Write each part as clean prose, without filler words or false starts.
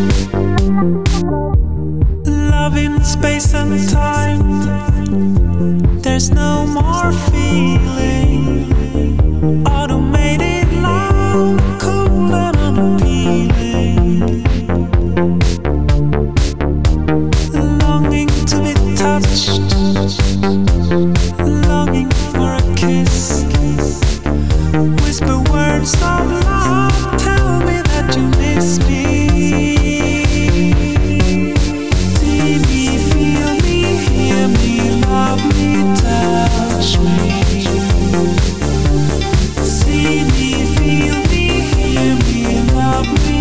Love in space and time. There's no more feeling. Automated love, cool and unappealing. Longing to be touched. Longing for a kiss. Whisper words of love. Tell me that you miss me. See me, feel me, hear me, love me, touch me. See me, feel me, hear me, love me.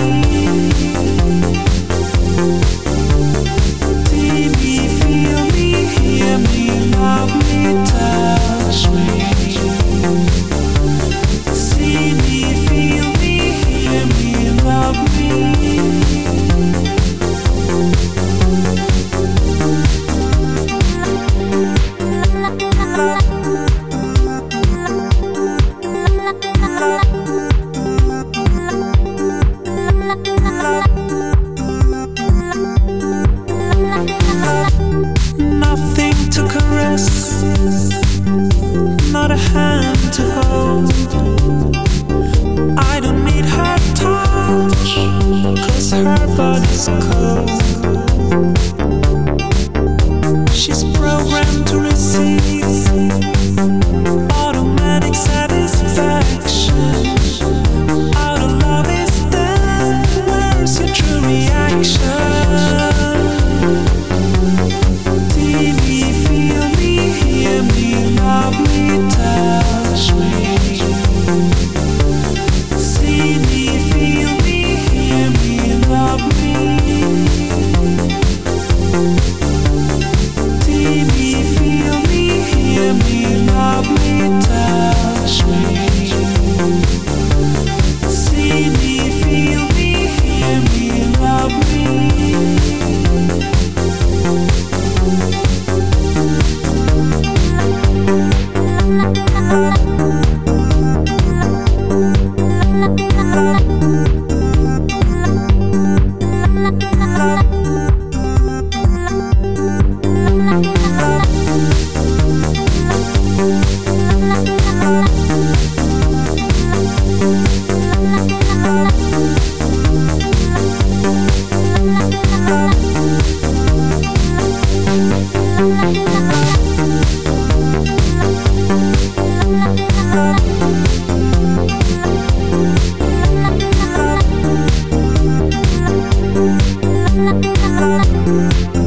See me, feel me, hear me, love me, touch me. See me, feel me, hear me, love me. Nothing to caress, not a hand to hold. I don't need her touch, 'cause her body's cold. She's programmed to receive automatic satisfaction. Out of love is dead, where's your true reaction? See me, feel me, hear me, love me, touch me. See me, feel me, hear me, love me. See me, feel me, hear me, love me, touch me. See me, feel me, hear me, love me. Love.